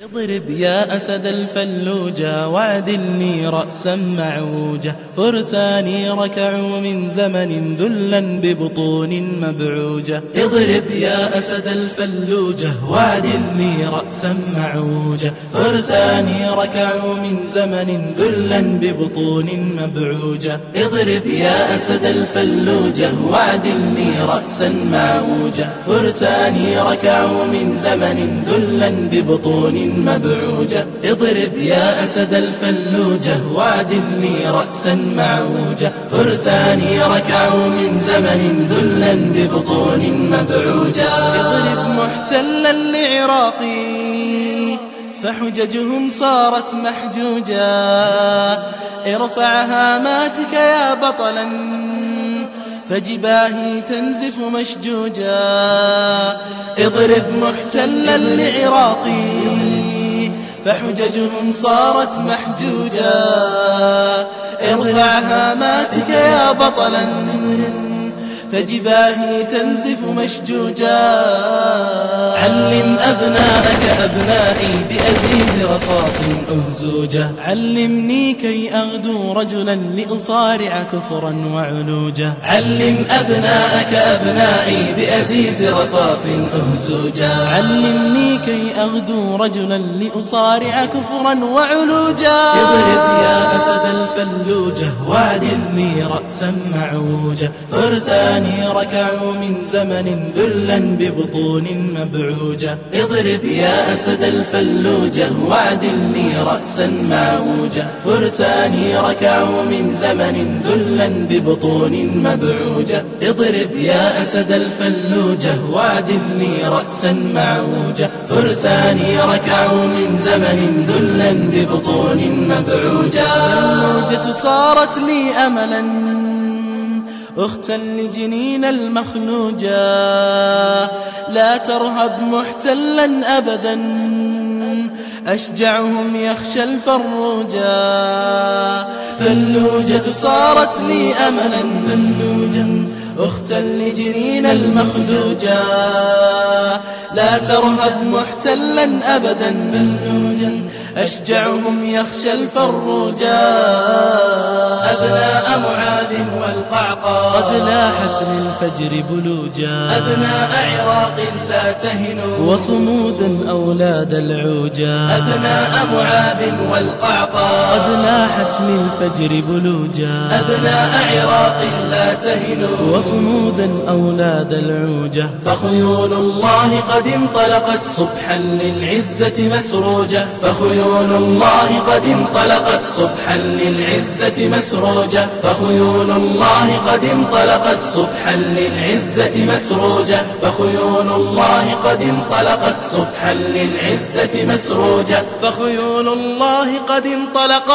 اضرب يا أسد الفلوجة واعدلني رأسا معوجة، فرساني ركعوا من زمن ذلا ببطون مبعوجة. اضرب يا أسد الفلوجة واعدلني رأسا معوجة، فرساني ركعوا من زمن ذلا ببطون مبعوجة. اضرب يا أسد الفلوجة واعدلني رأسا معوجة، فرساني ركعوا من زمن ذلا ببطون مبعوجة. اضرب يا أسد الفلوجة واعدلني رأسا معوجة، فرساني ركعوا من زمن ذلا ببطون مبعوجة. اضرب محتلا لعراقي فحججهم صارت محجوجة، ارفع هاماتك يا بطلا فجباهي تنزف مشجوجا. اضرب محتلا لعراقي فحججهم صارت محجوجا، ارفع هاماتك يا بطلا فجباهي تنزف مشجوجا. علم أبناءك أبنائي بأزيز رصاص أهزوجة، علمني كي أغدو رجلا لأصارع كفرا وعلوجة. علم أبناءك أبنائي بأزيز رصاص أهزوجة، علمني كي أغدو رجلا لأصارع كفرا وعلوجا. اضرب يا أسد الفلوجة واعدلني رأسا معوجة، فرساني ركعوا من زمن ذلا ببطون مبعوجة. اضرب يا أسد الفلوجة واعدلني رأسا معوجة، فرساني ركعوا من زمن ذلا ببطون مبعوجة. اضرب يا أسد الفلوجة واعدلني رأسا معوجة، فرساني ركعوا من زمن ذلا ببطون مبعوجة. الفلوجة صارت لي أملا أختا لجنين المخلوجة، لا ترهب محتلا أبدا أشجعهم يخشى الفروجة. فلوجة صارت لي أملا فلوجا أختا لجنين المخلوجة، لا ترهب محتلا أبدا فلوجا أشجعهم يخشى الفروجة. أبناء معاذ والقعقاع قد لاحت للفجر بلوجا، أبناء عراق لا تهنوا وصمودا أولاد العوجا. أبناء معاذ والقعقاع قد لاحت للفجر بلوجا، أبناء عراق لا تهنوا وصمودا أولاد العوجة. فخيول الله قد انطلقت صبحا للعزة مسروجة، فخيول الله قد انطلقت صبحا للعزة مسروجة، فخيول الله قد انطلقت صبحا للعزة مسروجة، فخيول الله قد انطلقت صبحا للعزة مسروجة، فخيول الله قد انطلقت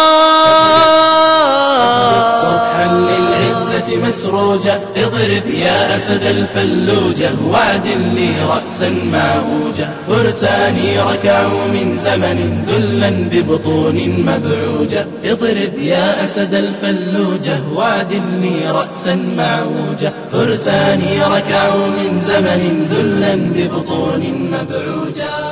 صبحا للعزة مسروجة. اضرب يا أسد الفلوجة واعدلني رأسا معوجة، فرساني ركعوا من زمن ذلا ببطون مبعوجة. اضرب يا أسد الفلوجة واعدلني رأسا معوجة، فرساني ركعوا من زمن ذلا ببطون مبعوجة.